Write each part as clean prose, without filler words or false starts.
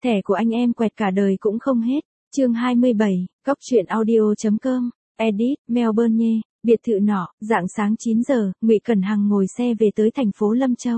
Thẻ của anh em quẹt cả đời cũng không hết. Chương 27, Cóc truyện audio.com, edit, Melbourne nhé, biệt thự nọ, rạng sáng 9 giờ, Ngụy Cẩn Hằng ngồi xe về tới thành phố Lâm Châu.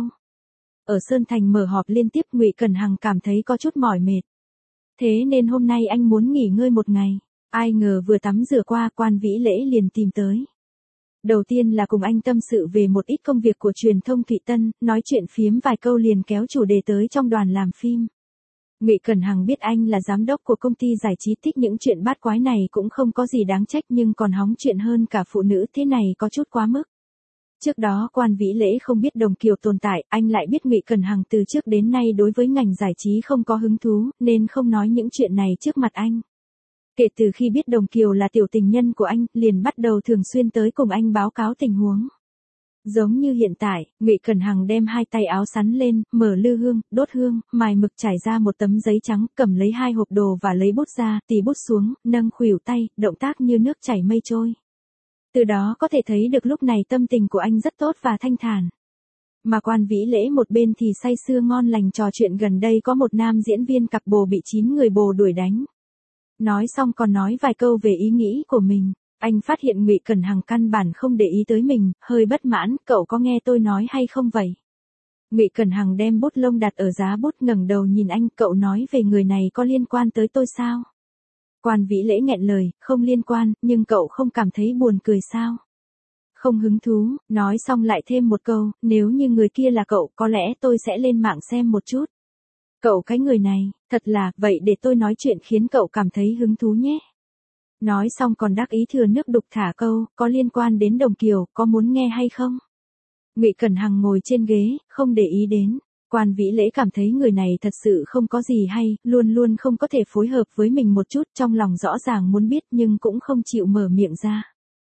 Ở Sơn Thành mở họp liên tiếp, Ngụy Cẩn Hằng cảm thấy có chút mỏi mệt. Thế nên hôm nay anh muốn nghỉ ngơi một ngày. Ai ngờ vừa tắm rửa qua, Quan Vĩ Lễ liền tìm tới. Đầu tiên là cùng anh tâm sự về một ít công việc của truyền thông Thụy Tân, nói chuyện phiếm vài câu liền kéo chủ đề tới trong đoàn làm phim. Ngụy Cẩn Hằng biết anh là giám đốc của công ty giải trí, thích những chuyện bát quái này cũng không có gì đáng trách, nhưng còn hóng chuyện hơn cả phụ nữ thế này có chút quá mức. Trước đó Quan Vĩ Lễ không biết Đồng Kiều tồn tại, anh lại biết Ngụy Cẩn Hằng từ trước đến nay đối với ngành giải trí không có hứng thú, nên không nói những chuyện này trước mặt anh. Kể từ khi biết Đồng Kiều là tiểu tình nhân của anh, liền bắt đầu thường xuyên tới cùng anh báo cáo tình huống. Giống như hiện tại, Ngụy Cẩn Hằng đem hai tay áo sắn lên, mở lư hương, đốt hương, mài mực trải ra một tấm giấy trắng, cầm lấy hai hộp đồ và lấy bút ra, tì bút xuống, nâng khuỷu tay, động tác như nước chảy mây trôi. Từ đó có thể thấy được lúc này tâm tình của anh rất tốt và thanh thản. Mà Quan Vĩ Lễ một bên thì say sưa ngon lành trò chuyện gần đây có một nam diễn viên cặp bồ bị 9 người bồ đuổi đánh. Nói xong còn nói vài câu về ý nghĩ của mình. Anh phát hiện Ngụy Cẩn Hằng căn bản không để ý tới mình, hơi bất mãn, cậu có nghe tôi nói hay không vậy? Ngụy Cẩn Hằng đem bút lông đặt ở giá bút, ngẩng đầu nhìn anh, cậu nói về người này có liên quan tới tôi sao? Quan Vĩ Lễ nghẹn lời, không liên quan, nhưng cậu không cảm thấy buồn cười sao? Không hứng thú, nói xong lại thêm một câu, nếu như người kia là cậu, có lẽ tôi sẽ lên mạng xem một chút. Cậu cái người này, thật là, vậy để tôi nói chuyện khiến cậu cảm thấy hứng thú nhé. Nói xong còn đắc ý thừa nước đục thả câu, có liên quan đến Đồng Kiều, có muốn nghe hay không? Ngụy Cẩn Hằng ngồi trên ghế, không để ý đến. Quan Vĩ Lễ cảm thấy người này thật sự không có gì hay, luôn luôn không có thể phối hợp với mình một chút, trong lòng rõ ràng muốn biết nhưng cũng không chịu mở miệng ra.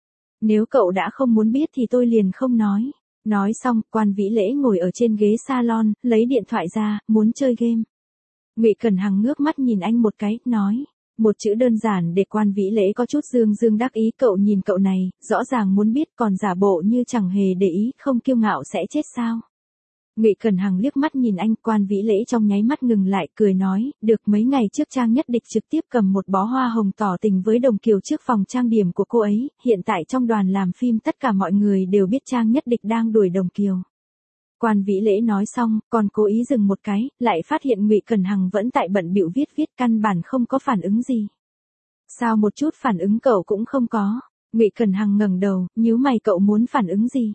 Nếu cậu đã không muốn biết thì tôi liền không nói. Nói xong, Quan Vĩ Lễ ngồi ở trên ghế salon, lấy điện thoại ra, muốn chơi game. Ngụy Cẩn Hằng ngước mắt nhìn anh một cái, nói. Một chữ đơn giản để Quan Vĩ Lễ có chút dương dương đắc ý, cậu nhìn cậu này, rõ ràng muốn biết còn giả bộ như chẳng hề để ý, không kiêu ngạo sẽ chết sao? Ngụy Cẩn Hằng liếc mắt nhìn anh, Quan Vĩ Lễ trong nháy mắt ngừng lại, cười nói, được mấy ngày trước Trang Nhất Địch trực tiếp cầm một bó hoa hồng tỏ tình với Đồng Kiều trước phòng trang điểm của cô ấy, hiện tại trong đoàn làm phim tất cả mọi người đều biết Trang Nhất Địch đang đuổi Đồng Kiều. Quan Vĩ Lễ nói xong, còn cố ý dừng một cái, lại phát hiện Ngụy Cẩn Hằng vẫn tại bận bịu viết căn bản không có phản ứng gì. Sao một chút phản ứng cậu cũng không có? Ngụy Cẩn Hằng ngẩng đầu, nhíu mày, cậu muốn phản ứng gì?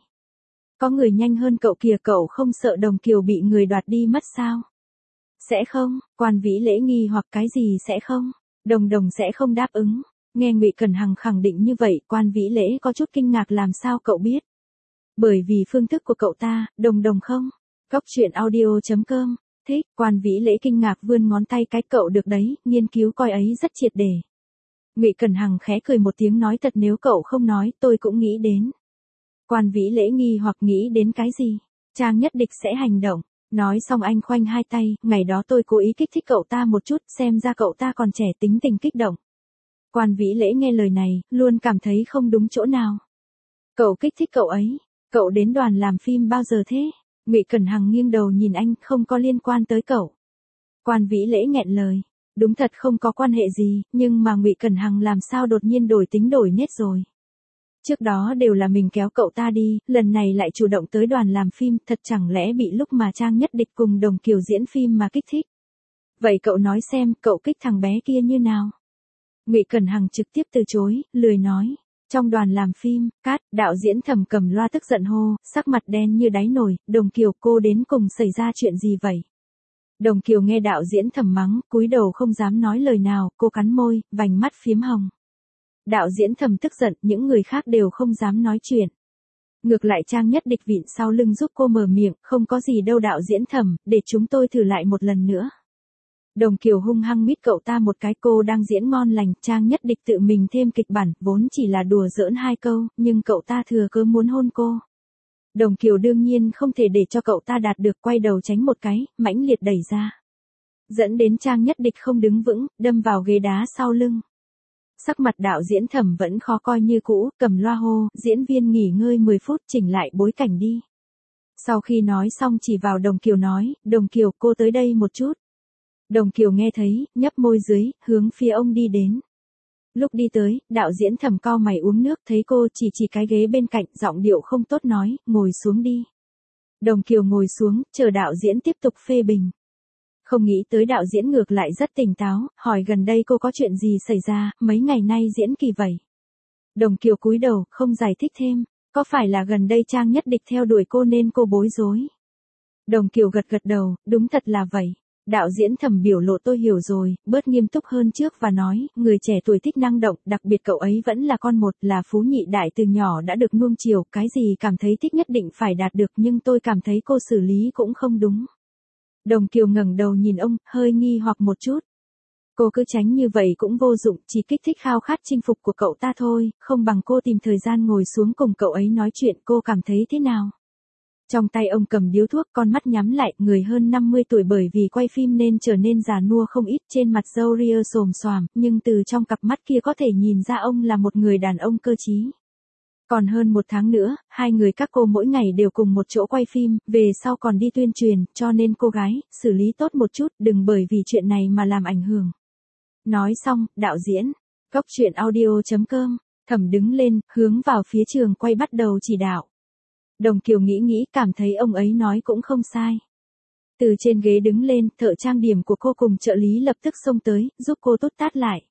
Có người nhanh hơn cậu kìa, cậu không sợ Đồng Kiều bị người đoạt đi mất sao? Sẽ không, Quan Vĩ Lễ nghi hoặc cái gì sẽ không? Đồng sẽ không đáp ứng. Nghe Ngụy Cẩn Hằng khẳng định như vậy, Quan Vĩ Lễ có chút kinh ngạc, làm sao cậu biết? Bởi vì phương thức của cậu ta, Đồng không? Cóc truyện audio.com, thích. Quan Vĩ Lễ kinh ngạc vươn ngón tay cái, cậu được đấy, nghiên cứu coi ấy rất triệt để. Ngụy Cẩn Hằng khẽ cười một tiếng, nói thật nếu cậu không nói, tôi cũng nghĩ đến. Quan Vĩ Lễ nghi hoặc nghĩ đến cái gì? Trang Nhất Địch sẽ hành động. Nói xong anh khoanh hai tay, ngày đó tôi cố ý kích thích cậu ta một chút, xem ra cậu ta còn trẻ, tính tình kích động. Quan Vĩ Lễ nghe lời này, luôn cảm thấy không đúng chỗ nào. Cậu kích thích cậu ấy? Cậu đến đoàn làm phim bao giờ thế? Ngụy Cẩn Hằng nghiêng đầu nhìn anh, không có liên quan tới cậu. Quan Vĩ Lễ nghẹn lời. Đúng thật không có quan hệ gì, nhưng mà Ngụy Cẩn Hằng làm sao đột nhiên đổi tính đổi nết rồi. Trước đó đều là mình kéo cậu ta đi, lần này lại chủ động tới đoàn làm phim, thật chẳng lẽ bị lúc mà Trang Nhất Địch cùng Đồng Kiều diễn phim mà kích thích. Vậy cậu nói xem, cậu kích thằng bé kia như nào? Ngụy Cẩn Hằng trực tiếp từ chối, lười nói. Trong đoàn làm phim, cát, đạo diễn Thẩm cầm loa tức giận hô, sắc mặt đen như đáy nồi, Đồng Kiều cô đến cùng xảy ra chuyện gì vậy? Đồng Kiều nghe đạo diễn Thẩm mắng, cúi đầu không dám nói lời nào, cô cắn môi, vành mắt phiếm hồng. Đạo diễn Thẩm tức giận, những người khác đều không dám nói chuyện. Ngược lại Trang Nhất Địch vịn sau lưng giúp cô mở miệng, không có gì đâu đạo diễn Thẩm, để chúng tôi thử lại một lần nữa. Đồng Kiều hung hăng mít cậu ta một cái, cô đang diễn ngon lành, Trang Nhất Địch tự mình thêm kịch bản, vốn chỉ là đùa giỡn hai câu, nhưng cậu ta thừa cớ muốn hôn cô. Đồng Kiều đương nhiên không thể để cho cậu ta đạt được, quay đầu tránh một cái, mãnh liệt đẩy ra. Dẫn đến Trang Nhất Địch không đứng vững, đâm vào ghế đá sau lưng. Sắc mặt đạo diễn Thẩm vẫn khó coi như cũ, cầm loa hô, diễn viên nghỉ ngơi 10 phút, chỉnh lại bối cảnh đi. Sau khi nói xong chỉ vào Đồng Kiều nói, Đồng Kiều cô tới đây một chút. Đồng Kiều nghe thấy, nhấp môi dưới, hướng phía ông đi đến. Lúc đi tới, đạo diễn Thẩm cau mày uống nước, thấy cô chỉ cái ghế bên cạnh, giọng điệu không tốt nói, ngồi xuống đi. Đồng Kiều ngồi xuống, chờ đạo diễn tiếp tục phê bình. Không nghĩ tới đạo diễn ngược lại rất tỉnh táo, hỏi gần đây cô có chuyện gì xảy ra, mấy ngày nay diễn kỳ vậy. Đồng Kiều cúi đầu, không giải thích thêm, có phải là gần đây Trang Nhất Địch theo đuổi cô nên cô bối rối. Đồng Kiều gật đầu, đúng thật là vậy. Đạo diễn Thẩm biểu lộ tôi hiểu rồi, bớt nghiêm túc hơn trước và nói, người trẻ tuổi thích năng động, đặc biệt cậu ấy vẫn là con một, là phú nhị đại từ nhỏ đã được nuông chiều, cái gì cảm thấy thích nhất định phải đạt được nhưng tôi cảm thấy cô xử lý cũng không đúng. Đồng Kiều ngẩng đầu nhìn ông, hơi nghi hoặc một chút. Cô cứ tránh như vậy cũng vô dụng, chỉ kích thích khao khát chinh phục của cậu ta thôi, không bằng cô tìm thời gian ngồi xuống cùng cậu ấy nói chuyện, cô cảm thấy thế nào? Trong tay ông cầm điếu thuốc, con mắt nhắm lại, người hơn 50 tuổi bởi vì quay phim nên trở nên già nua không ít, trên mặt râu ria xồm xoàm, nhưng từ trong cặp mắt kia có thể nhìn ra ông là một người đàn ông cơ trí. Còn hơn một tháng nữa, hai người các cô mỗi ngày đều cùng một chỗ quay phim, về sau còn đi tuyên truyền, cho nên cô gái, xử lý tốt một chút, đừng bởi vì chuyện này mà làm ảnh hưởng. Nói xong, đạo diễn, Cóc Truyện Audio.com, Thẩm đứng lên, hướng vào phía trường quay bắt đầu chỉ đạo. Đồng Kiều nghĩ cảm thấy ông ấy nói cũng không sai. Từ trên ghế đứng lên, thợ trang điểm của cô cùng trợ lý lập tức xông tới, giúp cô tút tát lại.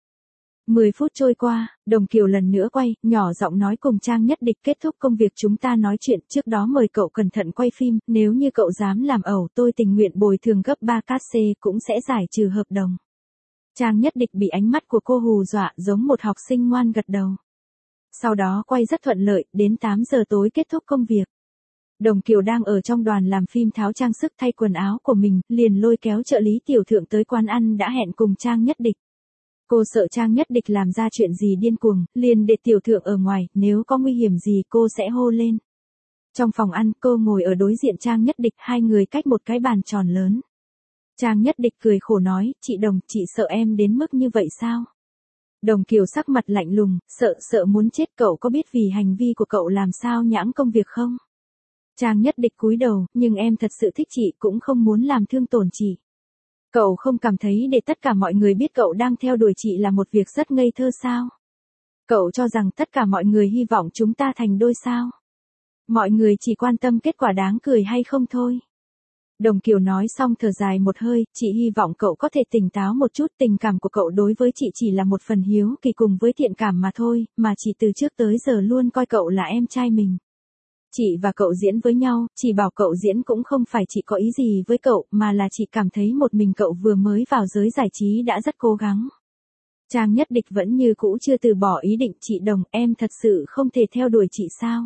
10 phút trôi qua, Đồng Kiều lần nữa quay, nhỏ giọng nói cùng Trang Nhất Địch kết thúc công việc chúng ta nói chuyện, trước đó mời cậu cẩn thận quay phim, nếu như cậu dám làm ẩu tôi tình nguyện bồi thường gấp 3 cát-xê cũng sẽ giải trừ hợp đồng. Trang Nhất Địch bị ánh mắt của cô hù dọa giống một học sinh ngoan gật đầu. Sau đó quay rất thuận lợi, đến 8 giờ tối kết thúc công việc. Đồng Kiều đang ở trong đoàn làm phim tháo trang sức thay quần áo của mình, liền lôi kéo trợ lý Tiểu Thượng tới quán ăn đã hẹn cùng Trang Nhất Địch. Cô sợ Trang Nhất Địch làm ra chuyện gì điên cuồng, liền để Tiểu Thượng ở ngoài, nếu có nguy hiểm gì cô sẽ hô lên. Trong phòng ăn, cô ngồi ở đối diện Trang Nhất Địch, hai người cách một cái bàn tròn lớn. Trang Nhất Địch cười khổ nói, chị Đồng, chị sợ em đến mức như vậy sao? Đồng Kiều sắc mặt lạnh lùng, sợ muốn chết, cậu có biết vì hành vi của cậu làm sao nhãng công việc không? Trang Nhất Địch cúi đầu, nhưng em thật sự thích chị, cũng không muốn làm thương tổn chị. Cậu không cảm thấy để tất cả mọi người biết cậu đang theo đuổi chị là một việc rất ngây thơ sao? Cậu cho rằng tất cả mọi người hy vọng chúng ta thành đôi sao? Mọi người chỉ quan tâm kết quả đáng cười hay không thôi. Đồng Kiều nói xong thở dài một hơi, chị hy vọng cậu có thể tỉnh táo một chút, tình cảm của cậu đối với chị chỉ là một phần hiếu kỳ cùng với thiện cảm mà thôi, mà chị từ trước tới giờ luôn coi cậu là em trai mình. Chị và cậu diễn với nhau, chị bảo cậu diễn cũng không phải chị có ý gì với cậu, mà là chị cảm thấy một mình cậu vừa mới vào giới giải trí đã rất cố gắng. Trang Nhất Địch vẫn như cũ chưa từ bỏ ý định, chị Đồng, em thật sự không thể theo đuổi chị sao?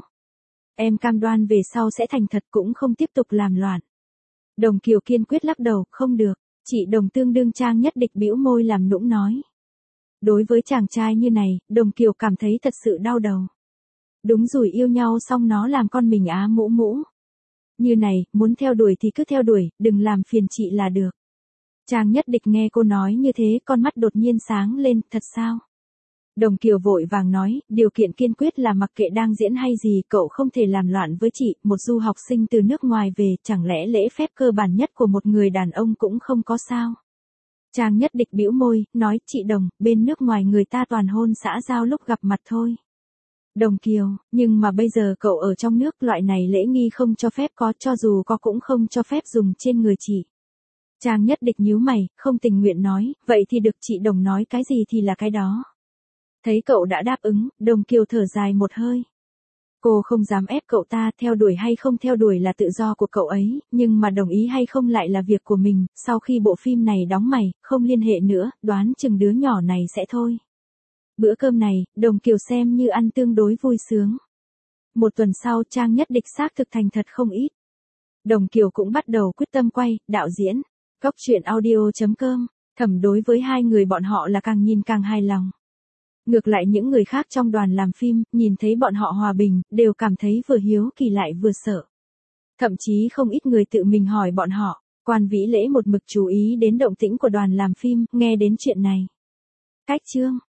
Em cam đoan về sau sẽ thành thật cũng không tiếp tục làm loạn. Đồng Kiều kiên quyết lắc đầu, không được, chị Đồng tương đương. Trang Nhất Địch bĩu môi làm nũng nói. Đối với chàng trai như này, Đồng Kiều cảm thấy thật sự đau đầu. Đúng rồi, yêu nhau xong nó làm con mình á mũ. Như này, muốn theo đuổi thì cứ theo đuổi, đừng làm phiền chị là được. Trang Nhất Địch nghe cô nói như thế, con mắt đột nhiên sáng lên, thật sao? Đồng Kiều vội vàng nói, điều kiện kiên quyết là mặc kệ đang diễn hay gì, cậu không thể làm loạn với chị, một du học sinh từ nước ngoài về, chẳng lẽ lễ phép cơ bản nhất của một người đàn ông cũng không có sao? Trang Nhất Địch bĩu môi, nói, chị Đồng, bên nước ngoài người ta toàn hôn xã giao lúc gặp mặt thôi. Đồng Kiều, nhưng mà bây giờ cậu ở trong nước, loại này lễ nghi không cho phép có, cho dù có cũng không cho phép dùng trên người chị. Trang Nhất Địch nhíu mày, không tình nguyện nói, vậy thì được, chị Đồng nói cái gì thì là cái đó. Thấy cậu đã đáp ứng, Đồng Kiều thở dài một hơi. Cô không dám ép cậu ta, theo đuổi hay không theo đuổi là tự do của cậu ấy, nhưng mà đồng ý hay không lại là việc của mình, sau khi bộ phim này đóng mày, không liên hệ nữa, đoán chừng đứa nhỏ này sẽ thôi. Bữa cơm này, Đồng Kiều xem như ăn tương đối vui sướng. Một tuần sau, Trang Nhất Địch xác thực thành thật không ít. Đồng Kiều cũng bắt đầu quyết tâm quay, đạo diễn. Cóc Truyện Audio.com, Thẩm đối với hai người bọn họ là càng nhìn càng hài lòng. Ngược lại những người khác trong đoàn làm phim, nhìn thấy bọn họ hòa bình, đều cảm thấy vừa hiếu kỳ lại vừa sợ. Thậm chí không ít người tự mình hỏi bọn họ, Quan Vĩ Lễ một mực chú ý đến động tĩnh của đoàn làm phim, nghe đến chuyện này. Cách chương